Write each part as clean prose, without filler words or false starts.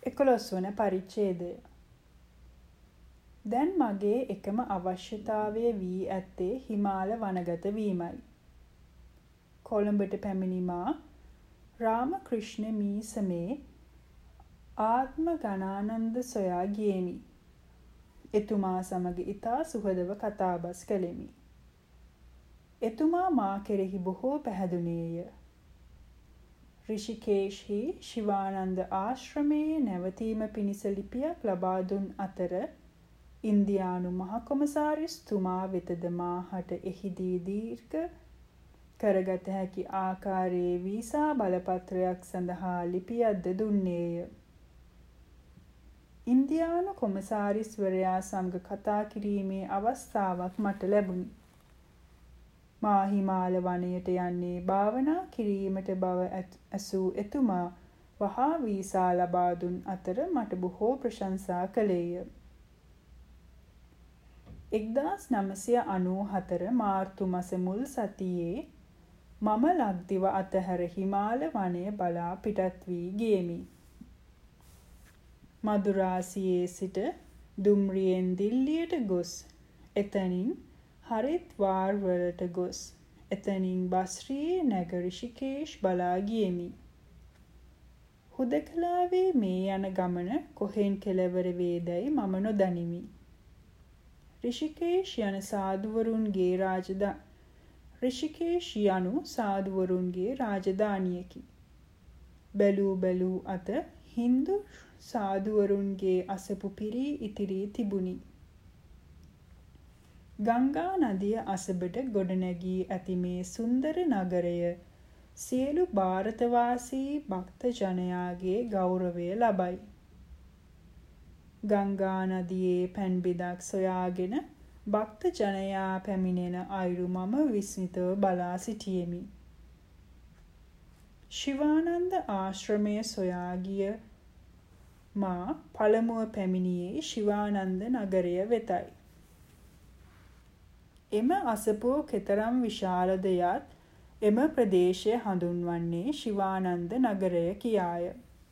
11 වන පරිච්ඡේදය. දැන් මගේ එකම අවශ්‍යතාවය වී ඇත්තේ හිමාල වනගත වීමයි. කොළඹට පැමිණි මා රාමකෘෂ්ණ මීසමේ ආත්ම ගණානන්ද සොයා ගියෙමි. එතුමා සමග ඉතා සුහදව කතාබස් කළෙමි. එතුමා මා කෙරෙහි බොහෝ පැහැදුනේය. ඍෂිකේශ්හි ශිවානන්ද ආශ්‍රමයේ නැවතීම පිණිස ලිපියක් ලබා දුන් අතර ඉන්දියානු මහකොමසාරිස්තුමා වෙතද මාහට එහිදී දීර්ඝ කරගත හැකි ආකාරයේ වීසා බලපත්‍රයක් සඳහා ලිපියක්ද දුන්නේය. ඉන්දියානු කොමසාරිස්වරයා සමග කතා කිරීමේ අවස්ථාවක් මට ලැබුණි. මා හිමාල වනයට යන්නේ භාවනා කිරීමට බව ඇසූ එතුමා වහා වීසා ලබා දුන් අතර මට බොහෝ ප්‍රශංසා කළේය. 1994 මාර්තු මස මුල් සතියේ මම ලක්දිව අතහැර හිමාල වනය බලා පිටත් වී ගියෙමි. මදුරාසියේ සිට දුම්රියෙන් දිල්ලියට ගොස් එතනින් හරිද්වාර් වලට ගොස් එතනින් බස්රියේ නැග ඍෂිකේශ් බලා ගියෙමි. හුදකලාවේ මේ යන ගමන කොහෙන් කෙළවර වේදැයි මම නොදනිමි. ඍෂිකේශ් යනු සාධුවරුන්ගේ රාජධානියකි. බැලූ අත හින්දු සාධුවරුන්ගේ අසපු පිරී ඉතිරී තිබුණි. ගංගා නදිය අසබට ගොඩනැගී ඇති මේ සුන්දර නගරය සියලු ಭಾರತවාසී භක්ත ජනයාගේ ගෞරවය ලබයි. ගංගා නදියේ පැන් බිඳක් සොයාගෙන භක්ත ජනයා පැමිණෙන අයුරු මම විස්මිතව බලා සිටියෙමි. ශිවානන්ද ආශ්‍රමය සොයා ගිය මා පළමුව පැමිණියේ ශිවානන්ද නගරය වෙතයි. එම අසපුව කෙතරම් විශාලද යත් එම ප්‍රදේශය හඳුන්වන්නේ ශිවානන්ද නගරය කියාය.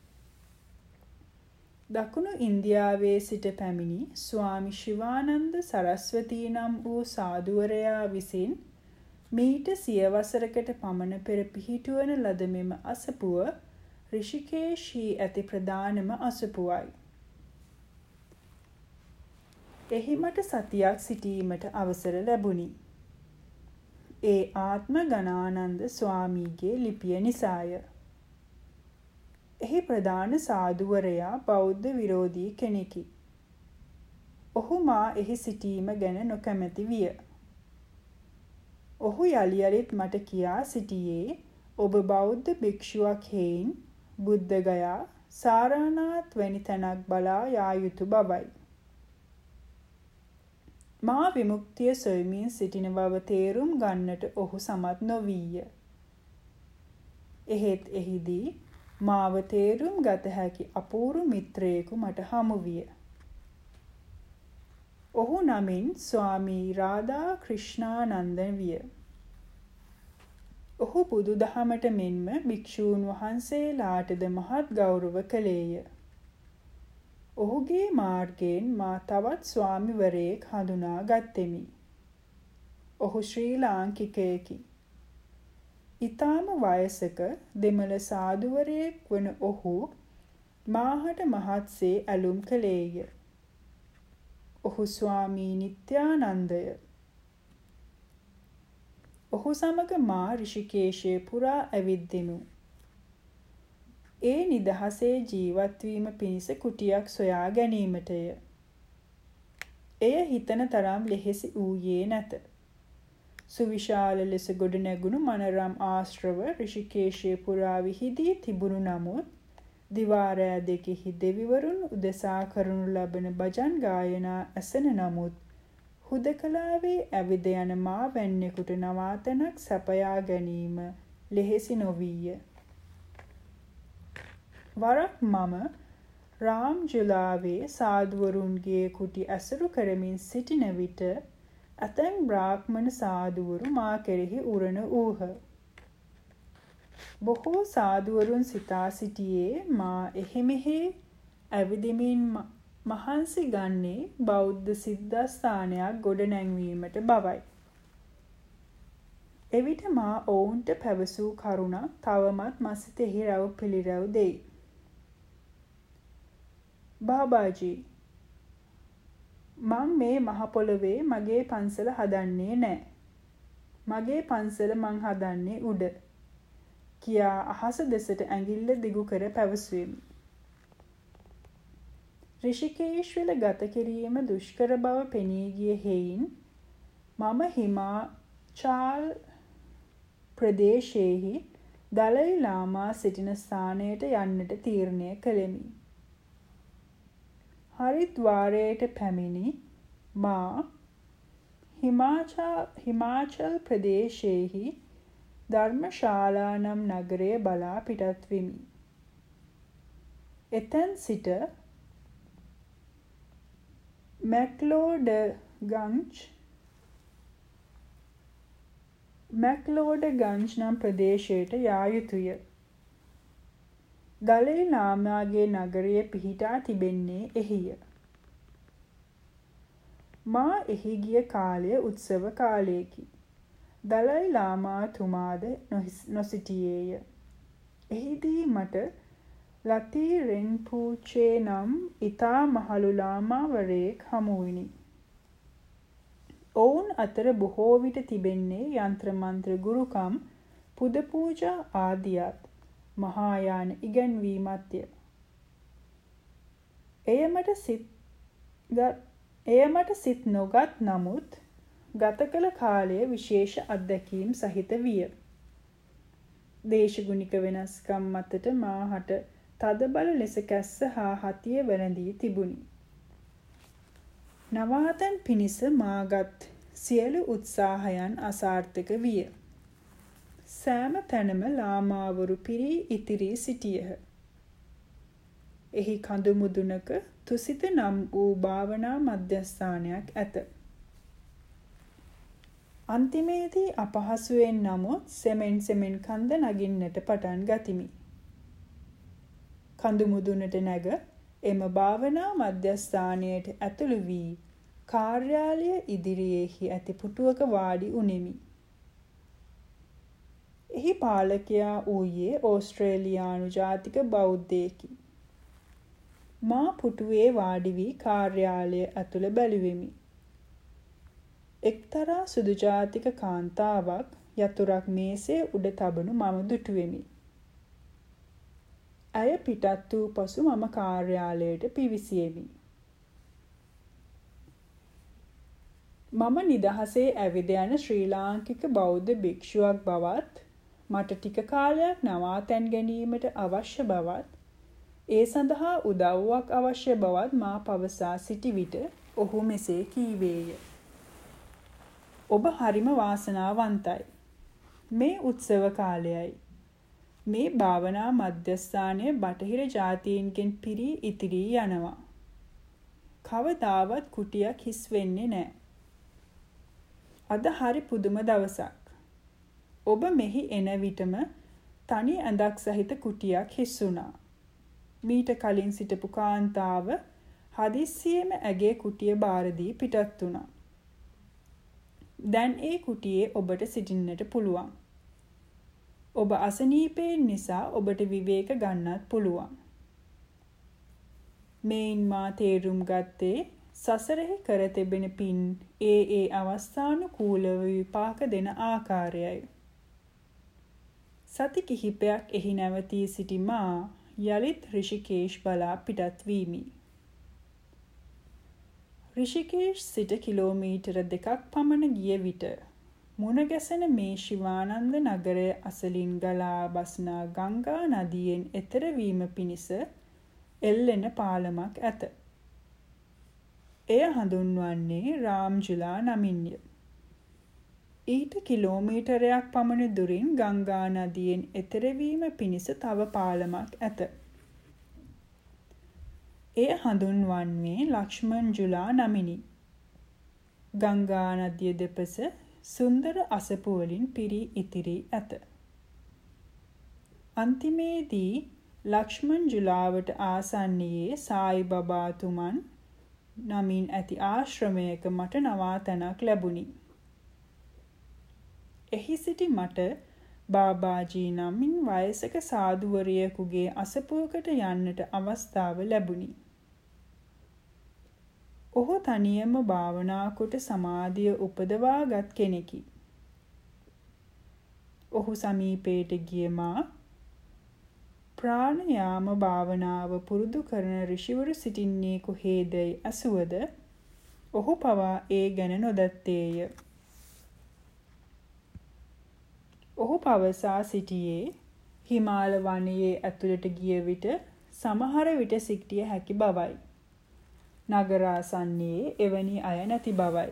දකුණු ඉන්දියාවේ සිට පැමිණි ස්වාමි ශිවානන්ද සරස්වතී නම් වූ සාධුවරයා විසින් මීට සියවසරකට පමණ පෙර පිහිටුවන ලද මෙම අසපුව ඍෂිකේශ්හි ඇති ප්‍රධානම අසපුවයි. එහි මට සතියක් සිටීමට අවසර ලැබුණි. ඒ ආත්ම ගණානන්ද ස්වාමීගේ ලිපිය නිසාය. එහි ප්‍රධාන සාධුවරයා බෞද්ධ විරෝධී කෙනෙකි. ඔහු මා එහි සිටීම ගැන නොකැමැති විය. ඔහු යලියලිත් මට කියා සිටියේ ඔබ බෞද්ධ භික්ෂුවක් හේයින් බුද්ධගයා සාරනාත් වැනි තැනක් බලා යා යුතු බවයි. මා විමුක්තිය සොයමින් සිටින බව තේරුම් ගන්නට ඔහු සමත් නොවීය. එහෙත් එහිදී මාව තේරුම් ගත හැකි අපූරු මිත්‍රයෙකු මට හමු විය. ඔහු නමින් ස්වාමී රාධා ක්‍රිෂ්ණානන්ද විය. ඔහු බුදු දහමට මෙන්ම භික්ෂූන් වහන්සේලාටද මහත් ගෞරව කළේය. ඔහුගේ මාර්ගයෙන් මා තවත් ස්වාමිවරයෙක් හඳුනා ගත්තෙමි. ඔහු ශ්‍රී ලාංකිකයෙකි. ඊටම වයසක දෙමළ සාධුවරයෙක් වන ඔහු මාහට මහත්සේ ඇලුම් කළේය. ඔහු ස්වාමී නිත්‍යානන්දය. ඔහු සමග මා ඍෂිකේශය පුරා ඇවිද්දෙමු. ඒ නිදහසේ ජීවත් වීම පිණිස කුටියක් සොයා ගැනීමටය. එය හිතන තරම් ලෙහෙසි වූයේ නැත. සුවිශාල ලෙස ගොඩ නැගුණු මනරම් ආශ්‍රව ඍෂිකේශය පුරා විහිදී තිබුණු නමුත් දිවා රෑ දෙකෙහි දෙවිවරුන් උදෙසා කරනු ලබන භජන් ගායනා ඇසෙන නමුත් හුදකලාවේ ඇවිද යන මා වැන්නෙකුට නවාතැනක් සපයා ගැනීම ලෙහෙසි නොවීය. වරක් මම රාම්ජුලාවේ සාධුවරුන්ගේ කුටි ඇසුරු කරමින් සිටින විට ඇතැම් බ්‍රාහ්මණ සාධුවරු මා කෙරෙහි උරණ වූහ. බොහෝ සාධුවරුන් සිතා සිටියේ මා එහෙ මෙහෙ ඇවිදිමින් මහන්සි ගන්නේ බෞද්ධ සිද්ධාස්ථානයක් ගොඩනැංවීමට බවයි. එවිට මා ඔවුන්ට පැවසූ කරුණක් තවමත් මසිතෙහි රැව් පිළිරැව් දෙයි. බාබාජී, මං මේ මහ පොළොවේ මගේ පන්සල හදන්නේ නෑ. මගේ පන්සල මං හදන්නේ උඩ කියා අහස දෙසට ඇඟිල්ල දිගු කර පැවසුවෙමි. රිෂිකේශ්වල ගත කිරීම දුෂ්කර බව පෙනී ගිය හේයින් මම හිමාචාල් ප්‍රදේශයේහි දලයි ලාමා සිටින ස්ථානයට යන්නට තීරණය කළෙමි. හරිද්වාරයට පැමිණි මා හිමාචල් ප්‍රදේශයේහි ධර්මශාලා නම් නගරය බලා පිටත් වෙමි. එතැන් සිට මැක්ලෝඩගන්ජ් නම් ප්‍රදේශයට යා යුතුය. දලයි ලාමාගේ නගරය පිහිටා තිබෙන්නේ එහිය. මා එහි ගිය කාලය උත්සව කාලයකි. දලයි ලාමාතුමාද නොසිටියේය. එහිදී මට ලතී රෙන්පූචේ නම් ඉතා මහලු ලාමාවරයෙක් හමුවිනි. ඔවුන් අතර බොහෝ විට තිබෙන්නේ යන්ත්‍ර මන්ත්‍ර ගුරුකම්, පුද පූජා ආදියත් මහායාන ඉගැන්වීමත්ය. එය මට සිත් නොගත් නමුත් ගත කළ කාලය විශේෂ අත්දැකීම් සහිත විය. දේශගුණික වෙනස්කම් මතට මාහට තදබල ලෙස කැස්ස හා හතිය වැළඳී තිබුණි. නවාතැන් පිණිස මාගත් සියලු උත්සාහයන් අසාර්ථක විය. සෑම තැනම ලාමාවරු පිරී ඉතිරී සිටියහ. එහි කඳු මුදුනක තුසිත නම් වූ භාවනා මධ්‍යස්ථානයක් ඇත. අන්තිමේදී අපහසුවෙන් නමුත් සෙමෙන් කන්ද නගින්නට පටන් ගතිමි. කඳු මුදුනට නැග එම භාවනා මධ්‍යස්ථානයට ඇතුළු වී කාර්යාලය ඉදිරියේහි ඇති පුටුවක වාඩි උනෙමි. එහි පාලකයා වූයේ ඕස්ට්‍රේලියානු ජාතික බෞද්ධයෙකි. මා පුටුවේ වාඩි වී කාර්යාලය ඇතුළ බැලුවෙමි. එක්තරා සුදු ජාතික කාන්තාවක් යතුරක් මේසේ උඩ තබනු මම දුටුවෙමි. ඇය පිටත් වූ පසු මම කාර්යාලයට පිවිසියෙමි. මම නිදහසේ ඇවිද යන ශ්‍රී ලාංකික බෞද්ධ භික්ෂුවක් බවත් මට ටික කාලයක් නවාතැන් ගැනීමට අවශ්‍ය බවත් ඒ සඳහා උදව්වක් අවශ්‍ය බවත් මා පවසා සිටි විට ඔහු මෙසේ කීවේය. ඔබ හරිම වාසනාවන්තයි. මේ උත්සව කාලයයි. මේ භාවනා මධ්‍යස්ථානය බටහිර ජාතීන්ගෙන් පිරී ඉතිරී යනවා. කවදාවත් කුටියක් හිස් වෙන්නේ නෑ. අද හරි පුදුම දවසක්. ඔබ මෙහි එන විටම තනි ඇඳක් සහිත කුටියක් හිස් වුණා. මීට කලින් සිටපු කාන්තාව හදිස්සියෙම ඇගේ කුටිය බාර දී පිටත් වුණා. දැන් ඒ කුටියේ ඔබට සිටින්නට පුළුවන්. ඔබ අසනීපයෙන් නිසා ඔබට විවේක ගන්නත් පුළුවන්. මේන් මා තේරුම් ගත්තේ සසරෙහි කර තිබෙන පින් ඒ අවස්ථානුකූලව විපාක දෙන ආකාරයයි. සති කිහිපයක් එහි නැවතී සිටි මා යලිත් රිෂිකේෂ් බලා පිටත් වීමි. රිෂිකේෂ් සිට කිලෝමීටර 2ක් පමණ ගිය විට මුණ ගැසෙන මේ ශිවානන්ද නගරය අසලින් ගලා බස්නා ගංගා නදියෙන් එතෙර වීම පිණිස එල්ලෙන පාලමක් ඇත. එය හඳුන්වන්නේ රාම්ජුලා නමින්ය. ඊට කිලෝමීටරයක් පමණ දුරින් ගංගා නදියෙන් එතෙර වීම පිණිස තව පාලමක් ඇත. එය හඳුන්වන්නේ ලක්ෂ්මන්ජුලා නමිනි. ගංගා නදිය දෙපස සුන්දර අසපු වලින් පිරී ඉතිරී ඇත. අන්තිමේදී ලක්ෂ්මන් ජුලාවට ආසන්නයේ සායි බබාතුමන් නමින් ඇති ආශ්‍රමයක මට නවාතැනක් ලැබුණි. එහි සිටි මට බාබාජී නමින් වයසක සාධුවරියකුගේ අසපුවකට යන්නට අවස්ථාව ලැබුණි. ඔහු තනියම භාවනා කොට සමාධිය උපදවාගත් කෙනෙකි. ඔහු සමීපයට ගිය මා ප්‍රාණයාම භාවනාව පුරුදු කරන ඍෂිවරු සිටින්නේ කොහේදයි අසුවද ඔහු පවා ඒ ගැන නොදත්තේය. ඔහු පවසා සිටියේ හිමාල වනයේ ඇතුළට ගිය විට සමහර විට සිටිය හැකි බවයි. නගරාසන්නයේ එවැනි අය නැති බවයි.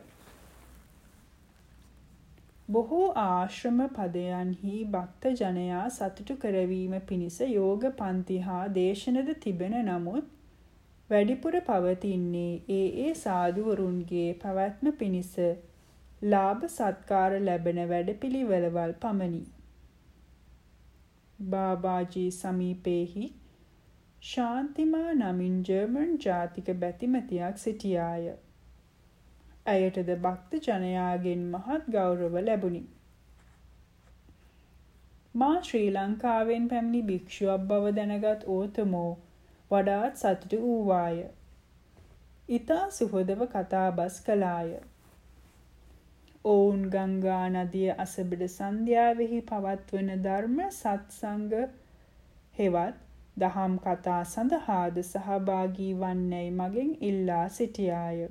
බොහෝ ආශ්‍රම පදයන්හි භක්ත ජනයා සතුටු කරවීම පිණිස යෝග පන්ති හා දේශනද තිබෙන නමුත් වැඩිපුර පවතින්නේ ඒ සාධුවරුන්ගේ පැවැත්ම පිණිස ලාභ සත්කාර ලැබෙන වැඩපිළිවෙළවල් පමණි. බාබාජී සමීපෙහි ශාන්තිමා නමින් ජර්මන් ජාතික බැතිමතියක් සිටියාය. ඇයටද භක්ත ජනයාගෙන් මහත් ගෞරව ලැබුණි. මා ශ්‍රී ලංකාවෙන් පැමිණි භික්ෂුවක් බව දැනගත් ඕතමෝ වඩාත් සතුටු වූවාය. ඉතා සුහදව කතාබස් කළාය. ඔවුන් ගංගා නදිය අසබඩ සන්ධ්‍යාවෙහි පවත්වන ධර්ම සත්සංග හෙවත් දහම් කතා සඳහාද සහභාගී වන්නැයි මගෙන් ඉල්ලා සිටියාය.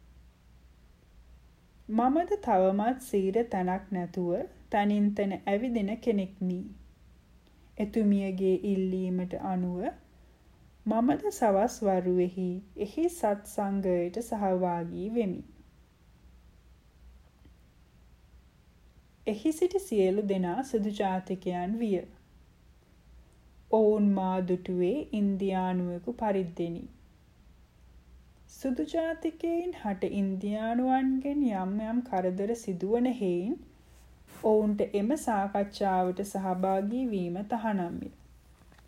මමද තවමත් සීර තැනක් නැතුව තනින් තැන ඇවිදින කෙනෙක්මි. එතුමියගේ ඉල්ලීමට අනුව මමද සවස් වරුවෙහි එහි සත්සංගයට සහභාගී වෙමි. එහි සිටි සියලු දෙනා සුදු ජාතිකයන් විය. ඔවුන් මා දුටුවේ ඉන්දියානුවෙකු පරිද්දෙනි. සුදු ජාතිකයින් හට ඉන්දියානුවන්ගෙන් යම් කරදර සිදුවන හේයින් ඔවුන්ට එම සාකච්ඡාවට සහභාගී වීම තහනම්ය.